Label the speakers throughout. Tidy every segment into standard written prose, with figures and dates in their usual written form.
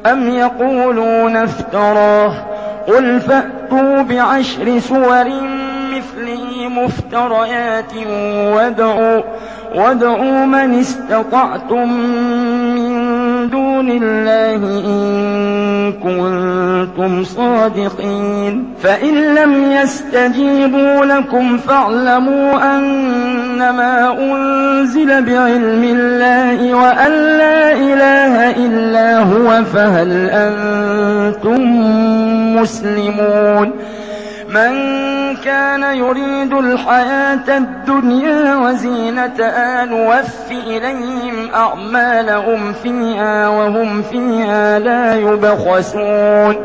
Speaker 1: أم يقولون افتراه قل فأتوا ب10 سور مثله مفتريات وادعوا من استطعتم من دون الله إن كنتم صادقين فإن لم يستجيبوا لكم فاعلموا أنما أنزل بعلم الله وأن لا إله إلا هو فهل أنتم مسلمون من كان يريد الحياة الدنيا وزينتها نوفي إليهم أعمالهم فيها وهم فيها لا يبخسون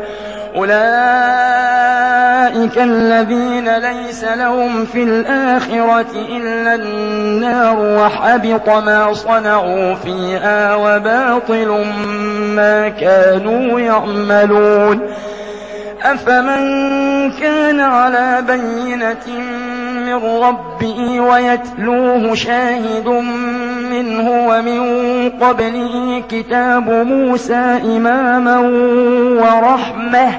Speaker 1: أولئك الذين ليس لهم في الآخرة إلا النار وحبط ما صنعوا فيها وباطل ما كانوا يعملون أفمن كان على بينة من ربه ويتلوه شاهد منه ومن قبله كتاب موسى إماما ورحمة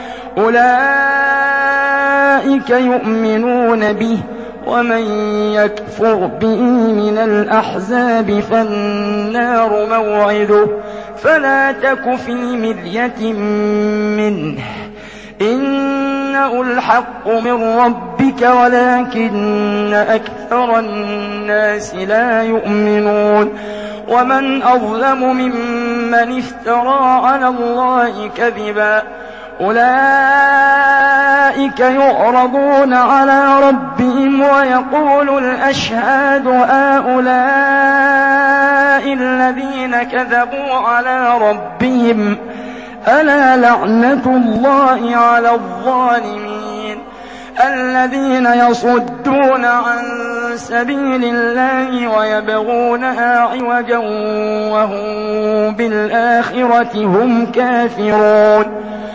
Speaker 1: أولئك يؤمنون به ومن يكفر به من الأحزاب فالنار موعده فلا تك في مرية منه إنه الحق من ربك ولكن أكثر الناس لا يؤمنون ومن أظلم ممن افترى على الله كذبا أولئك يعرضون على ربهم ويقول الأشهاد هؤلاء الذين كذبوا على ربهم ألا لعنة الله على الظالمين الذين يصدون عن سبيل الله ويبغونها عوجا وهم بالآخرة هم كافرون